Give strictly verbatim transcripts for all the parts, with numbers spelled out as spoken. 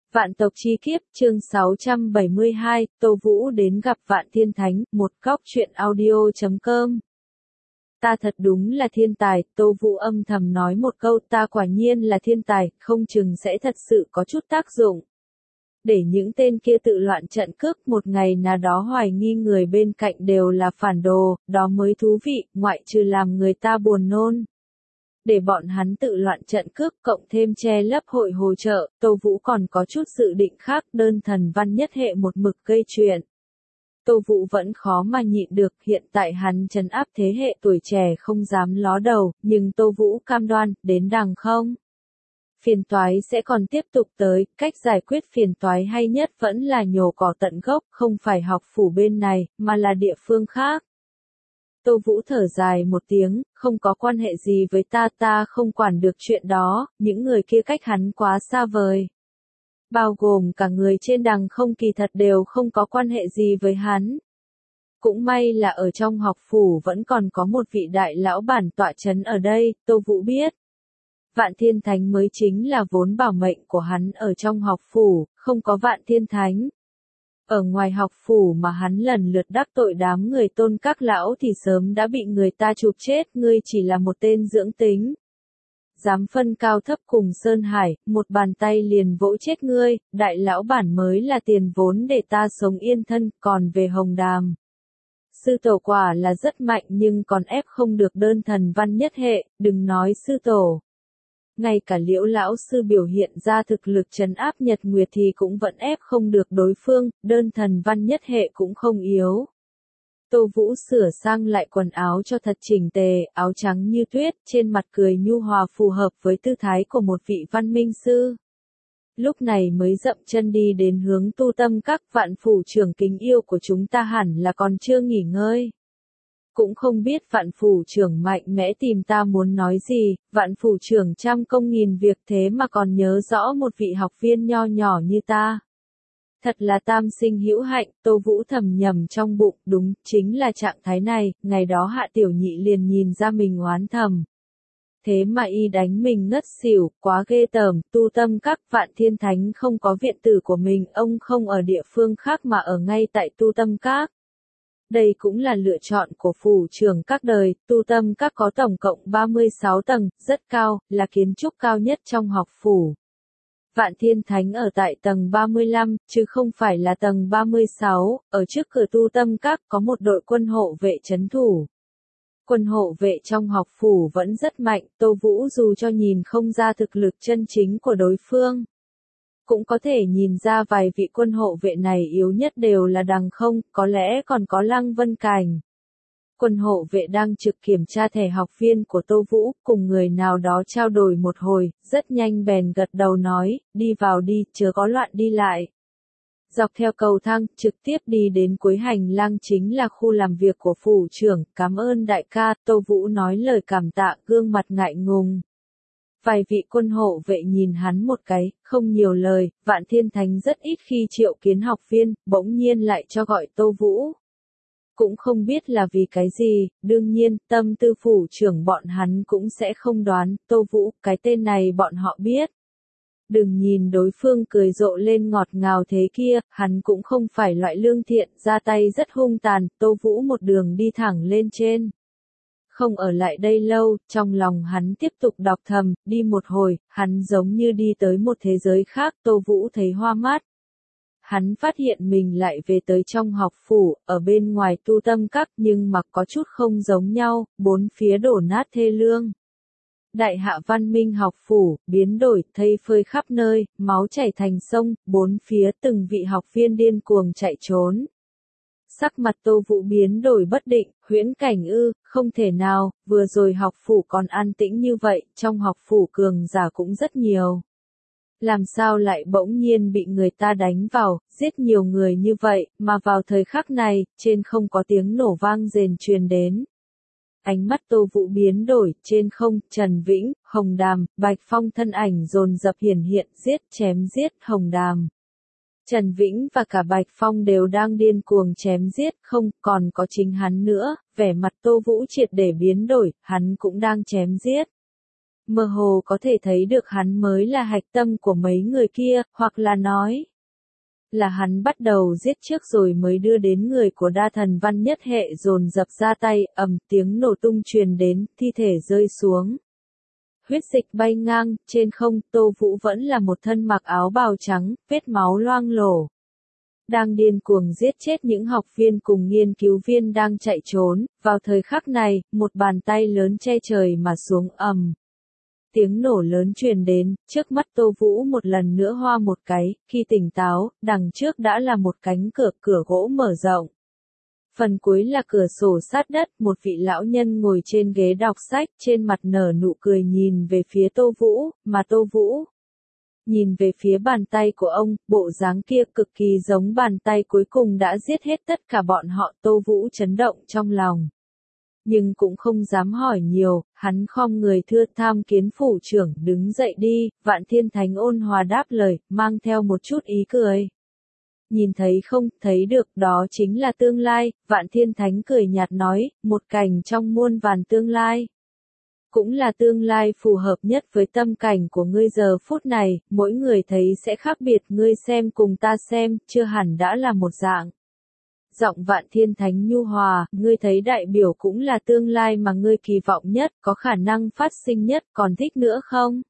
Vạn tộc chi kiếp, chương sáu trăm bảy mươi hai, Tô Vũ đến gặp Vạn Thiên Thánh, một góc truyện audio chấm com. Ta thật đúng là thiên tài, Tô Vũ âm thầm nói một câu, ta quả nhiên là thiên tài, không chừng sẽ thật sự có chút tác dụng. Để những tên kia tự loạn trận cước, một ngày nào đó hoài nghi người bên cạnh đều là phản đồ, đó mới thú vị, ngoại trừ làm người ta buồn nôn. Để bọn hắn tự loạn trận cước cộng thêm che lấp hội hỗ trợ, Tô Vũ còn có chút dự định khác, đơn thần văn nhất hệ một mực gây chuyện. Tô Vũ vẫn khó mà nhịn được, hiện tại hắn trấn áp thế hệ tuổi trẻ không dám ló đầu, nhưng Tô Vũ cam đoan, đến đằng không. Phiền toái sẽ còn tiếp tục tới, cách giải quyết phiền toái hay nhất vẫn là nhổ cỏ tận gốc, không phải học phủ bên này, mà là địa phương khác. Tô Vũ thở dài một tiếng, không có quan hệ gì với ta, ta không quản được chuyện đó, những người kia cách hắn quá xa vời. Bao gồm cả người trên đằng không kỳ thật đều không có quan hệ gì với hắn. Cũng may là ở trong học phủ vẫn còn có một vị đại lão bản tọa chấn ở đây, Tô Vũ biết. Vạn Thiên Thánh mới chính là vốn bảo mệnh của hắn ở trong học phủ, không có Vạn Thiên Thánh. Ở ngoài học phủ mà hắn lần lượt đắc tội đám người Tôn các lão thì sớm đã bị người ta chụp chết, ngươi chỉ là một tên dưỡng tính. Dám phân cao thấp cùng Sơn Hải, một bàn tay liền vỗ chết ngươi, đại lão bản mới là tiền vốn để ta sống yên thân, còn về Hồng Đàm. Sư tổ quả là rất mạnh nhưng còn ép không được đơn thần văn nhất hệ, đừng nói sư tổ. Ngay cả Liễu lão sư biểu hiện ra thực lực trấn áp Nhật Nguyệt thì cũng vẫn ép không được đối phương, đơn thần văn nhất hệ cũng không yếu. Tô Vũ sửa sang lại quần áo cho thật chỉnh tề, áo trắng như tuyết, trên mặt cười nhu hòa phù hợp với tư thái của một vị văn minh sư. Lúc này mới dậm chân đi đến hướng tu tâm các, Vạn phủ trưởng kính yêu của chúng ta hẳn là còn chưa nghỉ ngơi. Cũng không biết Vạn phủ trưởng mạnh mẽ tìm ta muốn nói gì, Vạn phủ trưởng trăm công nghìn việc thế mà còn nhớ rõ một vị học viên nho nhỏ như ta. Thật là tam sinh hữu hạnh, Tô Vũ thầm nhầm trong bụng, đúng, chính là trạng thái này, ngày đó Hạ Tiểu Nhị liền nhìn ra mình oán thầm. Thế mà y đánh mình ngất xỉu, quá ghê tởm, tu tâm các, Vạn Thiên Thánh không có viện tử của mình, ông không ở địa phương khác mà ở ngay tại tu tâm các. Đây cũng là lựa chọn của phủ trưởng các đời, tu tâm các có tổng cộng ba mươi sáu tầng, rất cao, là kiến trúc cao nhất trong học phủ. Vạn Thiên Thánh ở tại tầng ba mươi lăm, chứ không phải là tầng ba mươi sáu, ở trước cửa tu tâm các có một đội quân hộ vệ trấn thủ. Quân hộ vệ trong học phủ vẫn rất mạnh, Tô Vũ dù cho nhìn không ra thực lực chân chính của đối phương. Cũng có thể nhìn ra vài vị quân hộ vệ này yếu nhất đều là đằng không, có lẽ còn có Lăng Vân Cảnh. Quân hộ vệ đang trực kiểm tra thẻ học viên của Tô Vũ, cùng người nào đó trao đổi một hồi, rất nhanh bèn gật đầu nói, đi vào đi, chớ có loạn đi lại. Dọc theo cầu thang, trực tiếp đi đến cuối hành lang chính là khu làm việc của phủ trưởng, cảm ơn đại ca, Tô Vũ nói lời cảm tạ, gương mặt ngại ngùng. Vài vị quân hộ vệ nhìn hắn một cái, không nhiều lời, Vạn Thiên Thánh rất ít khi triệu kiến học viên, bỗng nhiên lại cho gọi Tô Vũ. Cũng không biết là vì cái gì, đương nhiên, tâm tư phủ trưởng bọn hắn cũng sẽ không đoán, Tô Vũ, cái tên này bọn họ biết. Đừng nhìn đối phương cười rộ lên ngọt ngào thế kia, hắn cũng không phải loại lương thiện, ra tay rất hung tàn, Tô Vũ một đường đi thẳng lên trên. Không ở lại đây lâu, trong lòng hắn tiếp tục đọc thầm, đi một hồi, hắn giống như đi tới một thế giới khác, Tô Vũ thấy hoa mắt. Hắn phát hiện mình lại về tới trong học phủ, ở bên ngoài tu tâm các nhưng mà có chút không giống nhau, bốn phía đổ nát thê lương. Đại hạ văn minh học phủ, biến đổi, thây phơi khắp nơi, máu chảy thành sông, bốn phía từng vị học viên điên cuồng chạy trốn. Sắc mặt Tô Vũ biến đổi bất định, huyễn cảnh ư, không thể nào, vừa rồi học phủ còn an tĩnh như vậy, trong học phủ cường giả cũng rất nhiều. Làm sao lại bỗng nhiên bị người ta đánh vào, giết nhiều người như vậy, mà vào thời khắc này, trên không có tiếng nổ vang rền truyền đến. Ánh mắt Tô Vũ biến đổi, trên không, Trần Vĩnh, Hồng Đàm, Bạch Phong thân ảnh dồn dập hiển hiện, giết chém giết, Hồng Đàm. Trần Vĩnh và cả Bạch Phong đều đang điên cuồng chém giết, không, còn có chính hắn nữa, vẻ mặt Tô Vũ triệt để biến đổi, hắn cũng đang chém giết. mơ hồ có thể thấy được hắn mới là hạch tâm của mấy người kia, hoặc là nói là hắn bắt đầu giết trước rồi mới đưa đến người của đa thần văn nhất hệ dồn dập ra tay, ầm tiếng nổ tung truyền đến, thi thể rơi xuống. Huyết dịch bay ngang, trên không, Tô Vũ vẫn là một thân mặc áo bào trắng, vết máu loang lổ. Đang điên cuồng giết chết những học viên cùng nghiên cứu viên đang chạy trốn, vào thời khắc này, một bàn tay lớn che trời mà xuống ầm. Tiếng nổ lớn truyền đến, trước mắt Tô Vũ một lần nữa hoa một cái, khi tỉnh táo, đằng trước đã là một cánh cửa cửa gỗ mở rộng. Phần cuối là cửa sổ sát đất, một vị lão nhân ngồi trên ghế đọc sách, trên mặt nở nụ cười nhìn về phía Tô Vũ, mà Tô Vũ nhìn về phía bàn tay của ông, bộ dáng kia cực kỳ giống bàn tay cuối cùng đã giết hết tất cả bọn họ. Tô Vũ chấn động trong lòng. Nhưng cũng không dám hỏi nhiều, hắn khom người thưa tham kiến phủ trưởng đứng dậy đi, Vạn Thiên Thánh ôn hòa đáp lời, mang theo một chút ý cười. Nhìn thấy không, thấy được, đó chính là tương lai, Vạn Thiên Thánh cười nhạt nói, một cảnh trong muôn vàn tương lai. Cũng là tương lai phù hợp nhất với tâm cảnh của ngươi giờ phút này, mỗi người thấy sẽ khác biệt, ngươi xem cùng ta xem, chưa hẳn đã là một dạng. Giọng Vạn Thiên Thánh nhu hòa, ngươi thấy đại biểu cũng là tương lai mà ngươi kỳ vọng nhất, có khả năng phát sinh nhất, còn thích nữa không?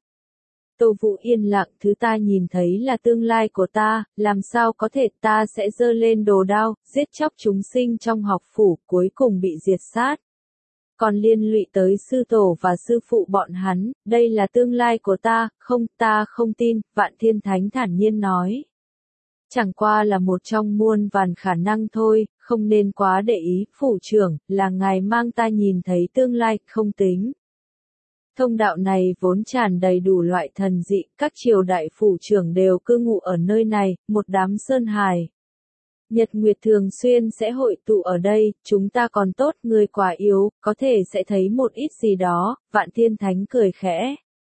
Tô Vũ yên lặng, thứ ta nhìn thấy là tương lai của ta, làm sao có thể, ta sẽ giơ lên đồ đao, giết chóc chúng sinh trong học phủ, cuối cùng bị diệt sát. Còn liên lụy tới sư tổ và sư phụ bọn hắn, đây là tương lai của ta, không, ta không tin, Vạn Thiên Thánh thản nhiên nói. Chẳng qua là một trong muôn vàn khả năng thôi, không nên quá để ý, phủ trưởng, là ngài mang ta nhìn thấy tương lai, không tính. Thông đạo này vốn tràn đầy đủ loại thần dị, các triều đại phủ trưởng đều cư ngụ ở nơi này, một đám sơn hài. Nhật Nguyệt thường xuyên sẽ hội tụ ở đây, chúng ta còn tốt, người quá yếu, có thể sẽ thấy một ít gì đó, Vạn Thiên Thánh cười khẽ.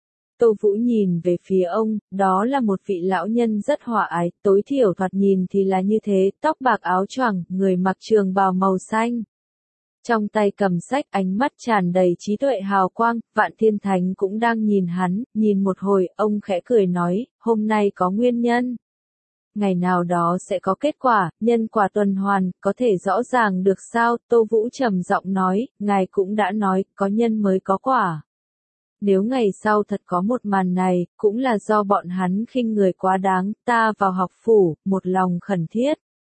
Tô Vũ nhìn về phía ông, đó là một vị lão nhân rất hòa ái, tối thiểu thoạt nhìn thì là như thế, tóc bạc áo choàng, người mặc trường bào màu xanh. Trong tay cầm sách, ánh mắt tràn đầy trí tuệ hào quang, Vạn Thiên Thánh cũng đang nhìn hắn, nhìn một hồi, ông khẽ cười nói, hôm nay có nguyên nhân. Ngày nào đó sẽ có kết quả, nhân quả tuần hoàn, có thể rõ ràng được sao? Tô Vũ trầm giọng nói, ngài cũng đã nói, có nhân mới có quả. Nếu ngày sau thật có một màn này, cũng là do bọn hắn khinh người quá đáng, ta vào học phủ, một lòng khẩn thiết.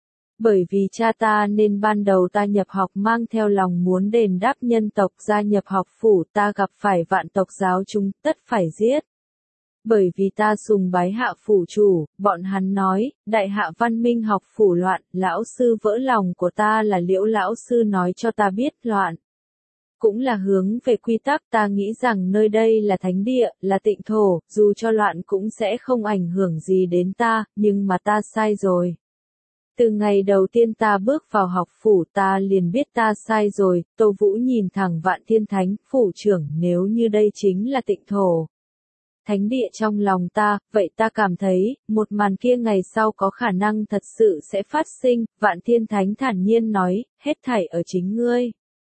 Bởi vì cha ta nên ban đầu ta nhập học mang theo lòng muốn đền đáp nhân tộc, gia nhập học phủ, ta gặp phải vạn tộc giáo chúng, tất phải giết. Bởi vì ta sùng bái hạ phủ chủ, bọn hắn nói, đại hạ văn minh học phủ loạn, lão sư vỡ lòng của ta là Liễu lão sư nói cho ta biết loạn. Cũng là hướng về quy tắc, ta nghĩ rằng nơi đây là thánh địa, là tịnh thổ, dù cho loạn cũng sẽ không ảnh hưởng gì đến ta, nhưng mà ta sai rồi. Từ ngày đầu tiên ta bước vào học phủ ta liền biết ta sai rồi, Tô Vũ nhìn thẳng Vạn Thiên Thánh, phủ trưởng, nếu như đây chính là tịnh thổ. Thánh địa trong lòng ta, vậy ta cảm thấy, một màn kia ngày sau có khả năng thật sự sẽ phát sinh, Vạn Thiên Thánh thản nhiên nói, hết thảy ở chính ngươi.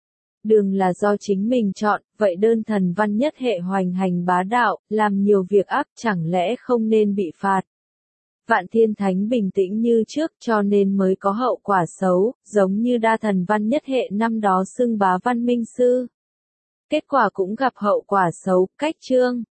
Đường là do chính mình chọn, vậy đơn thần văn nhất hệ hoành hành bá đạo, làm nhiều việc ác chẳng lẽ không nên bị phạt. Vạn Thiên Thánh bình tĩnh như trước cho nên mới có hậu quả xấu, giống như đa thần văn nhất hệ năm đó xưng bá văn minh sư. Kết quả cũng gặp hậu quả xấu, cách chương.